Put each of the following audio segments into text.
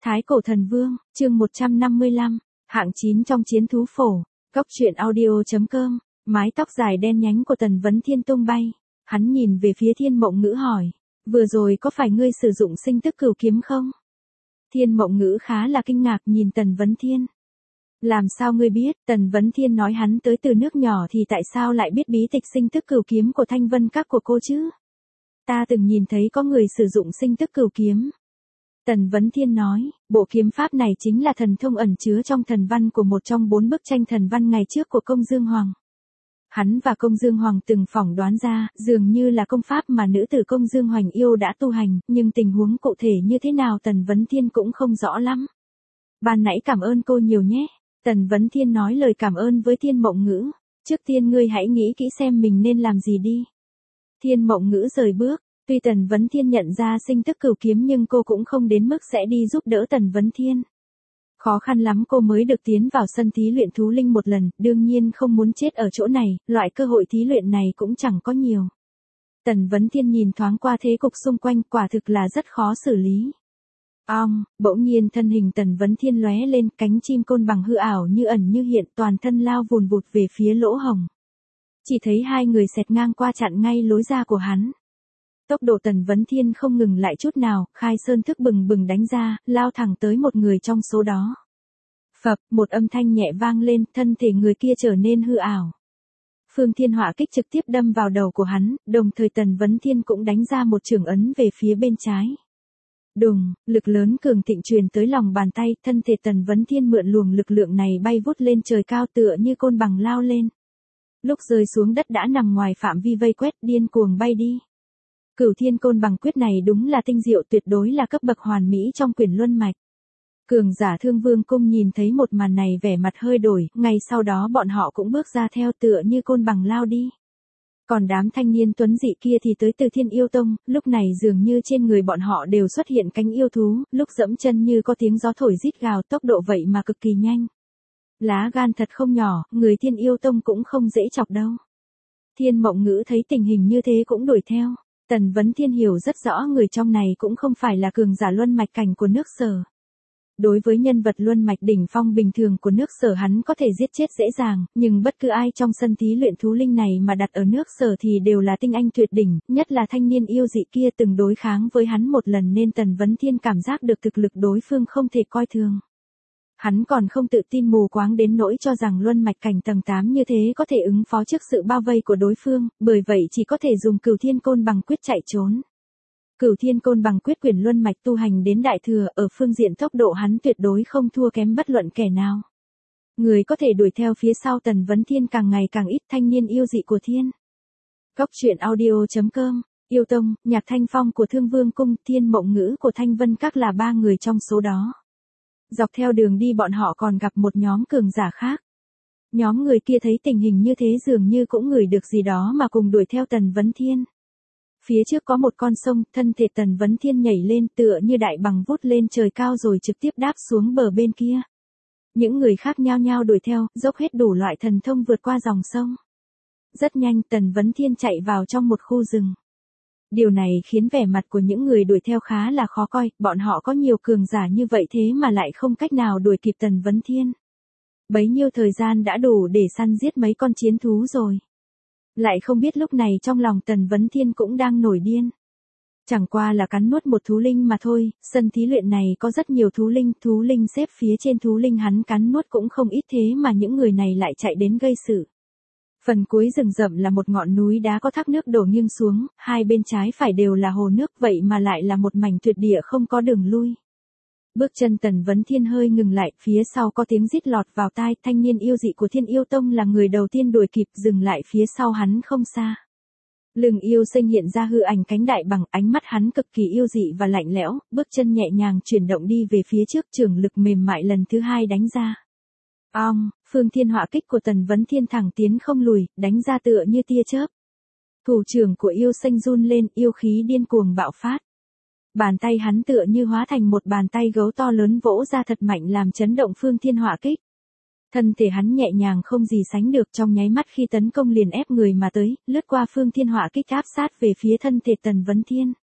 Thái cổ thần vương, chương 155, hạng 9 trong chiến thú phổ, góc truyện audio.com, mái tóc dài đen nhánh của Tần Vấn Thiên tung bay, hắn nhìn về phía Thiên Mộng Ngữ hỏi, vừa rồi có phải ngươi sử dụng sinh tức cửu kiếm không? Thiên Mộng Ngữ khá là kinh ngạc nhìn Tần Vấn Thiên. Làm sao ngươi biết? Tần Vấn Thiên nói hắn tới từ nước nhỏ thì tại sao lại biết bí tịch sinh tức cửu kiếm của Thanh Vân Các của cô chứ? Ta từng nhìn thấy có người sử dụng sinh tức cửu kiếm. Tần Vấn Thiên nói, bộ kiếm pháp này chính là thần thông ẩn chứa trong thần văn của một trong 4 bức tranh thần văn ngày trước của Công Dương Hoàng. Hắn và Công Dương Hoàng từng phỏng đoán ra, dường như là công pháp mà nữ tử Công Dương Hoành yêu đã tu hành, nhưng tình huống cụ thể như thế nào Tần Vấn Thiên cũng không rõ lắm. Ban nãy cảm ơn cô nhiều nhé. Tần Vấn Thiên nói lời cảm ơn với Thiên Mộng Ngữ. Trước tiên ngươi hãy nghĩ kỹ xem mình nên làm gì đi. Thiên Mộng Ngữ rời bước. Tuy Tần Vấn Thiên nhận ra sinh tức cửu kiếm nhưng cô cũng không đến mức sẽ đi giúp đỡ Tần Vấn Thiên. Khó khăn lắm cô mới được tiến vào sân thí luyện thú linh một lần, đương nhiên không muốn chết ở chỗ này, loại cơ hội thí luyện này cũng chẳng có nhiều. Tần Vấn Thiên nhìn thoáng qua thế cục xung quanh, quả thực là rất khó xử lý. Bỗng nhiên thân hình Tần Vấn Thiên lóe lên, cánh chim côn bằng hư ảo như ẩn như hiện, toàn thân lao vùn vụt về phía lỗ hồng. Chỉ thấy hai người xẹt ngang qua chặn ngay lối ra của hắn. Tốc độ Tần Vấn Thiên không ngừng lại chút nào, khai sơn thức bừng bừng đánh ra, lao thẳng tới một người trong số đó. Phập, một âm thanh nhẹ vang lên, thân thể người kia trở nên hư ảo. Phương Thiên Hỏa kích trực tiếp đâm vào đầu của hắn, đồng thời Tần Vấn Thiên cũng đánh ra một chưởng ấn về phía bên trái. Đùng, lực lớn cường thịnh truyền tới lòng bàn tay, thân thể Tần Vấn Thiên mượn luồng lực lượng này bay vút lên trời cao tựa như côn bằng lao lên. Lúc rơi xuống đất đã nằm ngoài phạm vi vây quét, điên cuồng bay đi. Cửu Thiên Côn Bằng Quyết này đúng là tinh diệu, tuyệt đối là cấp bậc hoàn mỹ trong Quyền Luân Mạch. Cường giả Thương Vương Cung nhìn thấy một màn này vẻ mặt hơi đổi, ngay sau đó bọn họ cũng bước ra theo tựa như côn bằng lao đi. Còn đám thanh niên tuấn dị kia thì tới từ Thiên Yêu Tông, lúc này dường như trên người bọn họ đều xuất hiện cánh yêu thú, lúc dẫm chân như có tiếng gió thổi rít gào, tốc độ vậy mà cực kỳ nhanh. Lá gan thật không nhỏ, người Thiên Yêu Tông cũng không dễ chọc đâu. Thiên Mộng Ngữ thấy tình hình như thế cũng đuổi theo. Tần Vấn Thiên hiểu rất rõ người trong này cũng không phải là cường giả luân mạch cảnh của nước Sở. Đối với nhân vật luân mạch đỉnh phong bình thường của nước Sở hắn có thể giết chết dễ dàng, nhưng bất cứ ai trong sân thí luyện thú linh này mà đặt ở nước Sở thì đều là tinh anh tuyệt đỉnh, nhất là thanh niên yêu dị kia từng đối kháng với hắn một lần nên Tần Vấn Thiên cảm giác được thực lực đối phương không thể coi thường. Hắn còn không tự tin mù quáng đến nỗi cho rằng luân mạch cảnh tầng 8 như thế có thể ứng phó trước sự bao vây của đối phương, bởi vậy chỉ có thể dùng Cửu Thiên Côn Bằng Quyết chạy trốn. Cửu Thiên Côn Bằng Quyết quyền luân mạch tu hành đến đại thừa, ở phương diện tốc độ hắn tuyệt đối không thua kém bất luận kẻ nào. Người có thể đuổi theo phía sau Tần Vấn Thiên càng ngày càng ít, thanh niên yêu dị của Thiên. Góc truyện audio.com, Yêu Tông, Nhạc Thanh Phong của Thương Vương Cung, Thiên Mộng Ngữ của Thanh Vân Các là 3 người trong số đó. Dọc theo đường đi bọn họ còn gặp một nhóm cường giả khác. Nhóm người kia thấy tình hình như thế dường như cũng ngửi được gì đó mà cùng đuổi theo Tần Vấn Thiên. Phía trước có một con sông, thân thể Tần Vấn Thiên nhảy lên tựa như đại bằng vút lên trời cao rồi trực tiếp đáp xuống bờ bên kia. Những người khác nhao nhao đuổi theo, dốc hết đủ loại thần thông vượt qua dòng sông. Rất nhanh Tần Vấn Thiên chạy vào trong một khu rừng. Điều này khiến vẻ mặt của những người đuổi theo khá là khó coi, bọn họ có nhiều cường giả như vậy thế mà lại không cách nào đuổi kịp Tần Vấn Thiên. Bấy nhiêu thời gian đã đủ để săn giết mấy con chiến thú rồi. Lại không biết lúc này trong lòng Tần Vấn Thiên cũng đang nổi điên. Chẳng qua là cắn nuốt một thú linh mà thôi, sân thí luyện này có rất nhiều thú linh xếp phía trên thú linh hắn cắn nuốt cũng không ít thế mà những người này lại chạy đến gây sự. Phần cuối rừng rậm là một ngọn núi đá có thác nước đổ nghiêng xuống, hai bên trái phải đều là hồ nước vậy mà lại là một mảnh tuyệt địa không có đường lui. Bước chân Tần Vấn Thiên hơi ngừng lại, phía sau có tiếng rít lọt vào tai, thanh niên yêu dị của Thiên Yêu Tông là người đầu tiên đuổi kịp, dừng lại phía sau hắn không xa. Lưng yêu sinh hiện ra hư ảnh cánh đại bằng, ánh mắt hắn cực kỳ yêu dị và lạnh lẽo, bước chân nhẹ nhàng chuyển động đi về phía trước, chưởng lực mềm mại lần thứ 2 đánh ra. Phương Thiên Hỏa kích của Tần Vấn Thiên thẳng tiến không lùi, đánh ra tựa như tia chớp. Thủ trưởng của yêu sinh run lên, yêu khí điên cuồng bạo phát. Bàn tay hắn tựa như hóa thành một bàn tay gấu to lớn vỗ ra thật mạnh làm chấn động Phương Thiên Hỏa kích. Thân thể hắn nhẹ nhàng không gì sánh được, trong nháy mắt khi tấn công liền ép người mà tới, lướt qua Phương Thiên Hỏa kích áp sát về phía thân thể Tần Vấn Thiên.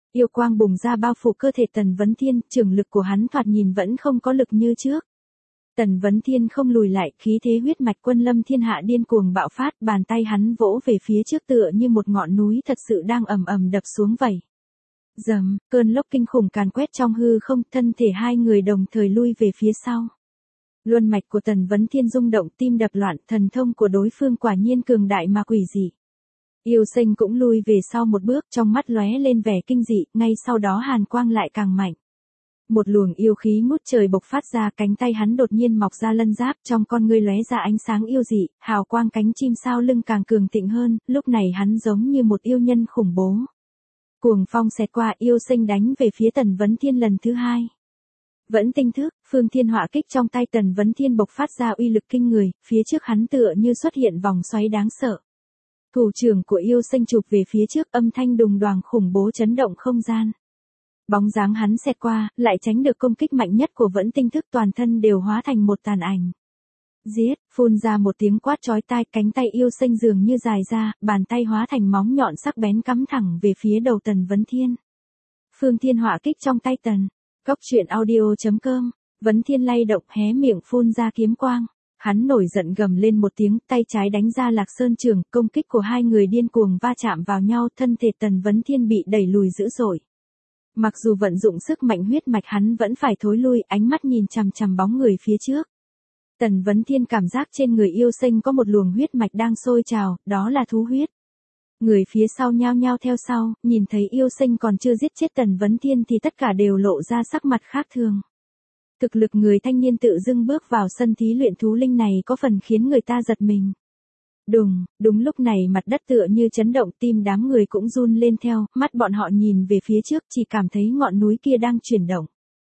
Yêu quang bùng ra bao phủ cơ thể Tần Vấn Thiên, trường lực của hắn thoạt nhìn vẫn không có lực như trước. Tần Vấn Thiên không lùi lại, khí thế huyết mạch quân lâm thiên hạ điên cuồng bạo phát, bàn tay hắn vỗ về phía trước tựa như một ngọn núi thật sự đang ầm ầm đập xuống vậy. Rầm, cơn lốc kinh khủng càn quét trong hư không, thân thể hai người đồng thời lui về phía sau. Luân mạch của Tần Vấn Thiên rung động, tim đập loạn, thần thông của đối phương quả nhiên cường đại mà quỷ dị. Yêu Sinh cũng lui về sau một bước, trong mắt lóe lên vẻ kinh dị, ngay sau đó hàn quang lại càng mạnh. Một luồng yêu khí ngút trời bộc phát ra, cánh tay hắn đột nhiên mọc ra lân giáp, trong con ngươi lóe ra ánh sáng yêu dị, hào quang cánh chim sao lưng càng cường thịnh hơn, lúc này hắn giống như một yêu nhân khủng bố. Cuồng phong xẹt qua, Yêu Sinh đánh về phía Tần Vấn Thiên lần thứ hai. Vẫn tinh thức, Phương Thiên Họa Kích trong tay Tần Vấn Thiên bộc phát ra uy lực kinh người, phía trước hắn tựa như xuất hiện vòng xoáy đáng sợ. Thủ trưởng của Yêu Sinh chụp về phía trước, âm thanh đùng đoàng khủng bố chấn động không gian. Bóng dáng hắn xẹt qua, lại tránh được công kích mạnh nhất của Vẫn tinh thức, toàn thân đều hóa thành một tàn ảnh. Giết, phun ra một tiếng quát chói tai, cánh tay Yêu Sinh dường như dài ra, bàn tay hóa thành móng nhọn sắc bén cắm thẳng về phía đầu Tần Vấn Thiên. Phương Thiên Họa Kích trong tay Tần. Cốc truyện audio.com, Vấn Thiên lay động hé miệng phun ra kiếm quang. Hắn nổi giận gầm lên một tiếng, tay trái đánh ra Lạc Sơn Trường, công kích của hai người điên cuồng va chạm vào nhau, thân thể Tần Vấn Thiên bị đẩy lùi dữ dội. Mặc dù vận dụng sức mạnh huyết mạch hắn vẫn phải thối lui, ánh mắt nhìn chằm chằm bóng người phía trước. Tần Vấn Thiên cảm giác trên người Yêu Sinh có một luồng huyết mạch đang sôi trào, đó là thú huyết. Người phía sau nhao nhao theo sau, nhìn thấy Yêu Sinh còn chưa giết chết Tần Vấn Thiên thì tất cả đều lộ ra sắc mặt khác thường. Thực lực người thanh niên tự dưng bước vào sân thí luyện thú linh này có phần khiến người ta giật mình. Đúng lúc này mặt đất tựa như chấn động, tim đám người cũng run lên theo, mắt bọn họ nhìn về phía trước chỉ cảm thấy ngọn núi kia đang chuyển động.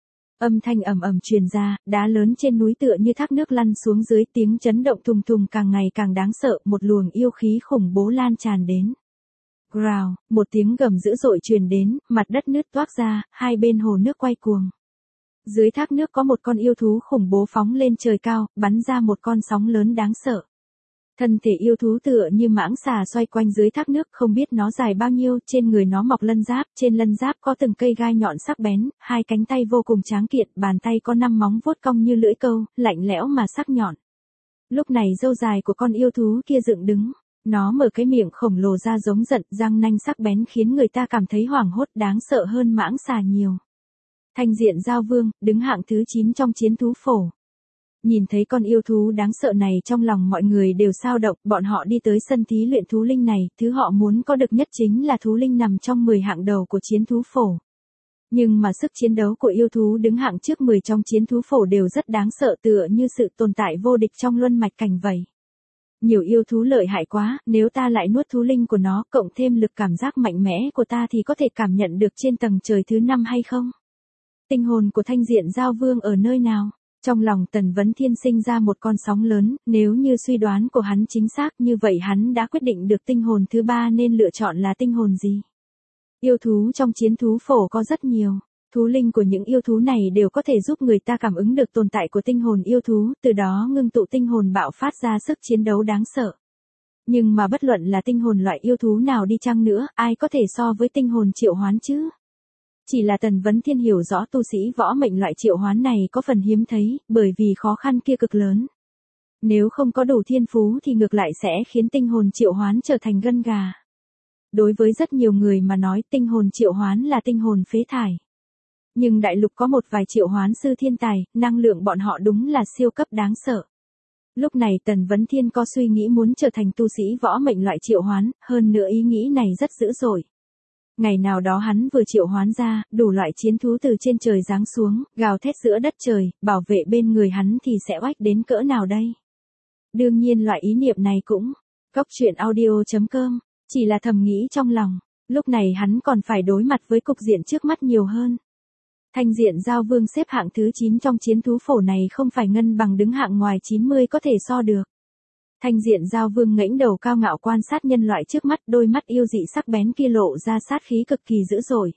Âm thanh ầm ầm truyền ra, đá lớn trên núi tựa như thác nước lăn xuống dưới, tiếng chấn động thùng thùng càng ngày càng đáng sợ, một luồng yêu khí khủng bố lan tràn đến. Growl, một tiếng gầm dữ dội truyền đến, mặt đất nứt toác ra, hai bên hồ nước quay cuồng. Dưới thác nước có một con yêu thú khủng bố phóng lên trời cao, bắn ra một con sóng lớn đáng sợ. Thân thể yêu thú tựa như mãng xà xoay quanh dưới thác nước, không biết nó dài bao nhiêu, trên người nó mọc lân giáp, trên lân giáp có từng cây gai nhọn sắc bén, hai cánh tay vô cùng tráng kiện, bàn tay có 5 móng vuốt cong như lưỡi câu, lạnh lẽo mà sắc nhọn. Lúc này râu dài của con yêu thú kia dựng đứng, nó mở cái miệng khổng lồ ra giống giận, răng nanh sắc bén khiến người ta cảm thấy hoảng hốt, đáng sợ hơn mãng xà nhiều. Thanh Diện Giao Vương, đứng hạng thứ 9 trong chiến thú phổ. Nhìn thấy con yêu thú đáng sợ này, trong lòng mọi người đều xao động, bọn họ đi tới sân thí luyện thú linh này, thứ họ muốn có được nhất chính là thú linh nằm trong 10 hạng đầu của chiến thú phổ. Nhưng mà sức chiến đấu của yêu thú đứng hạng trước 10 trong chiến thú phổ đều rất đáng sợ, tựa như sự tồn tại vô địch trong luân mạch cảnh vậy. Nhiều yêu thú lợi hại quá, nếu ta lại nuốt thú linh của nó, cộng thêm lực cảm giác mạnh mẽ của ta thì có thể cảm nhận được trên tầng trời thứ 5 hay không? Tinh hồn của Thanh Diện Giao Vương ở nơi nào? Trong lòng Tần Vấn Thiên sinh ra một con sóng lớn, nếu như suy đoán của hắn chính xác như vậy hắn đã quyết định được tinh hồn thứ 3 nên lựa chọn là tinh hồn gì. Yêu thú trong chiến thú phổ có rất nhiều, thú linh của những yêu thú này đều có thể giúp người ta cảm ứng được tồn tại của tinh hồn yêu thú, từ đó ngưng tụ tinh hồn bạo phát ra sức chiến đấu đáng sợ. Nhưng mà bất luận là tinh hồn loại yêu thú nào đi chăng nữa, ai có thể so với tinh hồn triệu hoán chứ? Chỉ là Tần Vấn Thiên hiểu rõ tu sĩ võ mệnh loại triệu hoán này có phần hiếm thấy, bởi vì khó khăn kia cực lớn. Nếu không có đủ thiên phú thì ngược lại sẽ khiến tinh hồn triệu hoán trở thành gân gà. Đối với rất nhiều người mà nói tinh hồn triệu hoán là tinh hồn phế thải. Nhưng đại lục có một vài triệu hoán sư thiên tài, năng lượng bọn họ đúng là siêu cấp đáng sợ. Lúc này Tần Vấn Thiên có suy nghĩ muốn trở thành tu sĩ võ mệnh loại triệu hoán, hơn nữa ý nghĩ này rất dữ dội. Ngày nào đó hắn vừa triệu hoán ra, đủ loại chiến thú từ trên trời giáng xuống, gào thét giữa đất trời, bảo vệ bên người hắn thì sẽ oách đến cỡ nào đây? Đương nhiên loại ý niệm này cũng, Cốc truyện audio.com, chỉ là thầm nghĩ trong lòng, lúc này hắn còn phải đối mặt với cục diện trước mắt nhiều hơn. Thanh Diện Giao Vương xếp hạng thứ 9 trong chiến thú phổ này không phải ngân bằng đứng hạng ngoài 90 có thể so được. Thanh Diện Giao Vương ngẩng đầu cao ngạo quan sát nhân loại trước mắt, đôi mắt yêu dị sắc bén kia lộ ra sát khí cực kỳ dữ dội.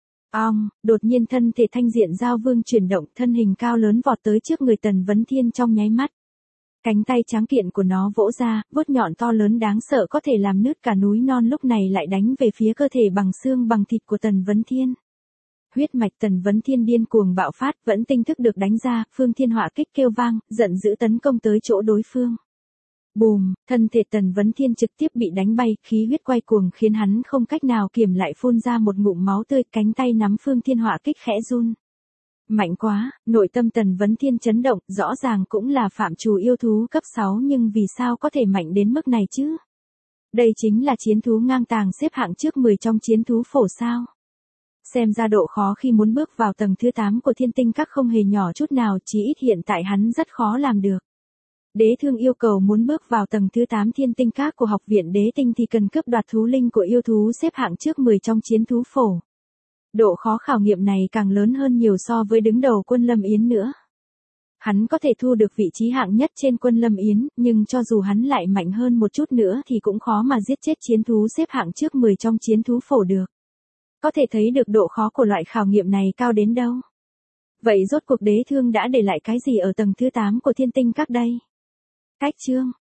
Đột nhiên thân thể Thanh Diện Giao Vương chuyển động, thân hình cao lớn vọt tới trước người Tần Vấn Thiên trong nháy mắt. Cánh tay tráng kiện của nó vỗ ra, vuốt nhọn to lớn đáng sợ có thể làm nứt cả núi non lúc này lại đánh về phía cơ thể bằng xương bằng thịt của Tần Vấn Thiên. Huyết mạch Tần Vấn Thiên điên cuồng bạo phát, vẫn tinh thức được đánh ra, Phương Thiên Hỏa Kích kêu vang, giận dữ tấn công tới chỗ đối phương. Bùm, thân thể Tần Vấn Thiên trực tiếp bị đánh bay, khí huyết quay cuồng khiến hắn không cách nào kiềm lại phun ra một ngụm máu tươi, cánh tay nắm Phương Thiên Hỏa Kích khẽ run. Mạnh quá, nội tâm Tần Vấn Thiên chấn động, rõ ràng cũng là phạm trù yêu thú cấp 6 nhưng vì sao có thể mạnh đến mức này chứ? Đây chính là chiến thú ngang tàng xếp hạng trước 10 trong chiến thú phổ sao? Xem ra độ khó khi muốn bước vào tầng thứ 8 của Thiên Tinh Các không hề nhỏ chút nào, chí ít hiện tại hắn rất khó làm được. Đế Thương yêu cầu muốn bước vào tầng thứ 8 Thiên Tinh Các của học viện Đế Tinh thì cần cướp đoạt thú linh của yêu thú xếp hạng trước 10 trong chiến thú phổ. Độ khó khảo nghiệm này càng lớn hơn nhiều so với đứng đầu Quân Lâm Yến nữa. Hắn có thể thu được vị trí hạng nhất trên Quân Lâm Yến, nhưng cho dù hắn lại mạnh hơn một chút nữa thì cũng khó mà giết chết chiến thú xếp hạng trước 10 trong chiến thú phổ được. Có thể thấy được độ khó của loại khảo nghiệm này cao đến đâu. Vậy rốt cuộc Đế Thương đã để lại cái gì ở tầng thứ 8 của Thiên Tinh Các đây? Cách chương